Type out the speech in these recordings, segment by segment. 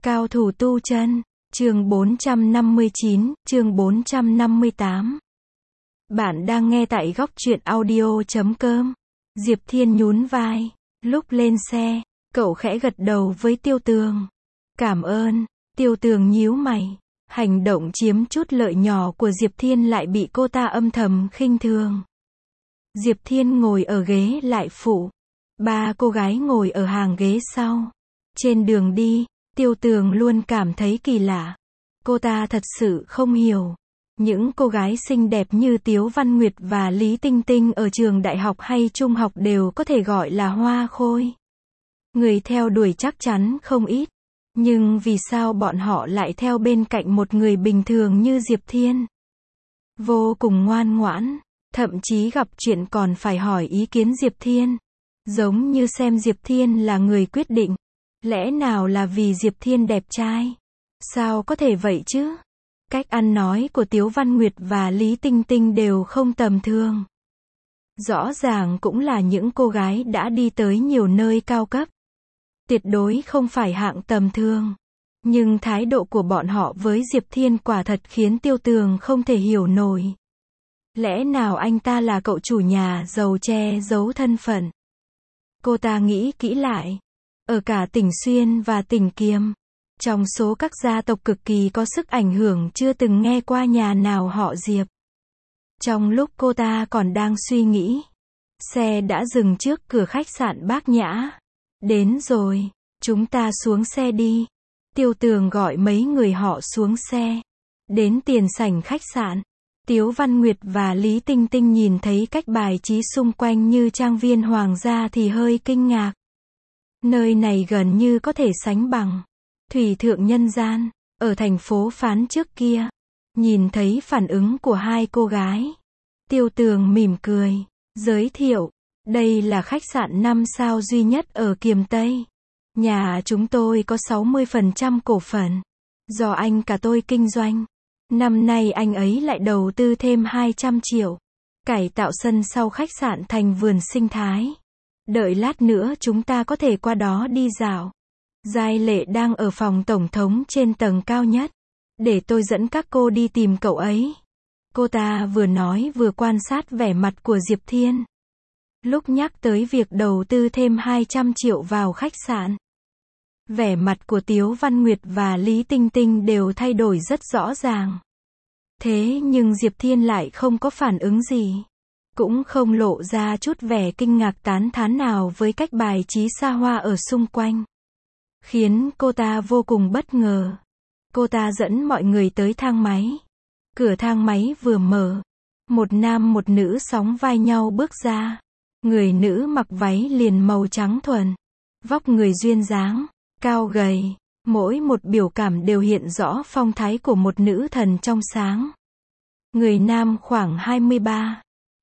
Cao thủ tu chân, chương 459, chương 458. Bạn đang nghe tại góc truyện audio.com. Diệp Thiên nhún vai. Lúc lên xe, cậu khẽ gật đầu với Tiêu Tường. Cảm ơn. Tiêu Tường nhíu mày. Hành động chiếm chút lợi nhỏ của Diệp Thiên lại bị cô ta âm thầm khinh thường. Diệp Thiên ngồi ở ghế lại phụ. Ba cô gái ngồi ở hàng ghế sau. Trên đường đi, Tiêu Tường luôn cảm thấy kỳ lạ. Cô ta thật sự không hiểu. Những cô gái xinh đẹp như Tiếu Văn Nguyệt và Lý Tinh Tinh ở trường đại học hay trung học đều có thể gọi là hoa khôi. Người theo đuổi chắc chắn không ít. Nhưng vì sao bọn họ lại theo bên cạnh một người bình thường như Diệp Thiên? Vô cùng ngoan ngoãn, thậm chí gặp chuyện còn phải hỏi ý kiến Diệp Thiên. Giống như xem Diệp Thiên là người quyết định. Lẽ nào là vì Diệp Thiên đẹp trai? Sao có thể vậy chứ? Cách ăn nói của Tiếu Văn Nguyệt và Lý Tinh Tinh đều không tầm thường. Rõ ràng cũng là những cô gái đã đi tới nhiều nơi cao cấp. Tuyệt đối không phải hạng tầm thường. Nhưng thái độ của bọn họ với Diệp Thiên quả thật khiến Tiêu Tường không thể hiểu nổi. Lẽ nào anh ta là cậu chủ nhà giàu che giấu thân phận? Cô ta nghĩ kỹ lại. Ở cả tỉnh Xuyên và tỉnh Kiềm, trong số các gia tộc cực kỳ có sức ảnh hưởng chưa từng nghe qua nhà nào họ Diệp. Trong lúc cô ta còn đang suy nghĩ, xe đã dừng trước cửa khách sạn Bác Nhã. Đến rồi, chúng ta xuống xe đi. Tiêu Tường gọi mấy người họ xuống xe. Đến tiền sảnh khách sạn, Tiếu Văn Nguyệt và Lý Tinh Tinh nhìn thấy cách bài trí xung quanh như trang viên hoàng gia thì hơi kinh ngạc. Nơi này gần như có thể sánh bằng Thủy Thượng Nhân Gian, ở thành phố Phán trước kia. Nhìn thấy phản ứng của hai cô gái, Tiêu Tường mỉm cười, giới thiệu, đây là khách sạn 5 sao duy nhất ở Kiềm Tây. Nhà chúng tôi có 60% cổ phần, do anh cả tôi kinh doanh. Năm nay anh ấy lại đầu tư thêm 200 triệu, cải tạo sân sau khách sạn thành vườn sinh thái. Đợi lát nữa chúng ta có thể qua đó đi dạo. Giai Lệ đang ở phòng tổng thống trên tầng cao nhất. Để tôi dẫn các cô đi tìm cậu ấy. Cô ta vừa nói vừa quan sát vẻ mặt của Diệp Thiên. Lúc nhắc tới việc đầu tư thêm 200 triệu vào khách sạn, vẻ mặt của Tiếu Văn Nguyệt và Lý Tinh Tinh đều thay đổi rất rõ ràng. Thế nhưng Diệp Thiên lại không có phản ứng gì. Cũng không lộ ra chút vẻ kinh ngạc tán thán nào với cách bài trí xa hoa ở xung quanh. Khiến cô ta vô cùng bất ngờ. Cô ta dẫn mọi người tới thang máy. Cửa thang máy vừa mở, một nam một nữ sóng vai nhau bước ra. Người nữ mặc váy liền màu trắng thuần. Vóc người duyên dáng, cao gầy. Mỗi một biểu cảm đều hiện rõ phong thái của một nữ thần trong sáng. Người nam khoảng 23,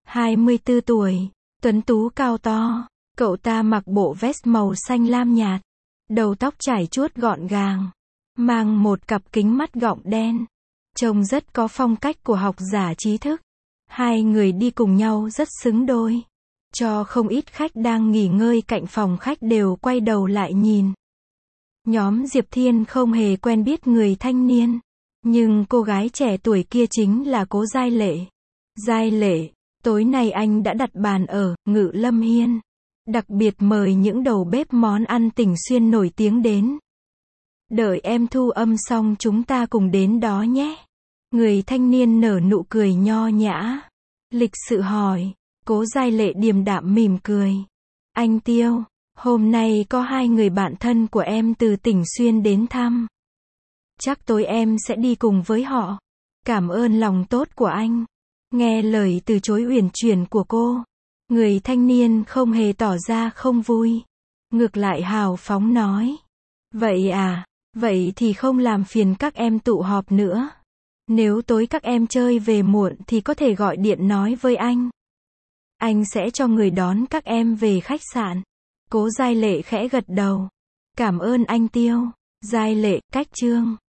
24 tuổi, tuấn tú cao to. Cậu ta mặc bộ vest màu xanh lam nhạt. Đầu tóc chải chuốt gọn gàng. Mang một cặp kính mắt gọng đen. Trông rất có phong cách của học giả trí thức. Hai người đi cùng nhau rất xứng đôi. Cho không ít khách đang nghỉ ngơi cạnh phòng khách đều quay đầu lại nhìn. Nhóm Diệp Thiên không hề quen biết người thanh niên. Nhưng cô gái trẻ tuổi kia chính là cố Giai Lệ. Giai Lệ, tối nay anh đã đặt bàn ở Ngự Lâm Hiên. Đặc biệt mời những đầu bếp món ăn tỉnh Xuyên nổi tiếng đến. Đợi em thu âm xong chúng ta cùng đến đó nhé. Người thanh niên nở nụ cười nho nhã. Lịch sự hỏi. Cố Giai Lệ điềm đạm mỉm cười. Anh Tiêu, hôm nay có hai người bạn thân của em từ tỉnh Xuyên đến thăm. Chắc tối em sẽ đi cùng với họ. Cảm ơn lòng tốt của anh. Nghe lời từ chối uyển chuyển của cô, người thanh niên không hề tỏ ra không vui. Ngược lại hào phóng nói. Vậy à, vậy thì không làm phiền các em tụ họp nữa. Nếu tối các em chơi về muộn thì có thể gọi điện nói với anh. Anh sẽ cho người đón các em về khách sạn. Cố Giai Lệ khẽ gật đầu. Cảm ơn anh Tiêu. Giai Lệ, cách chương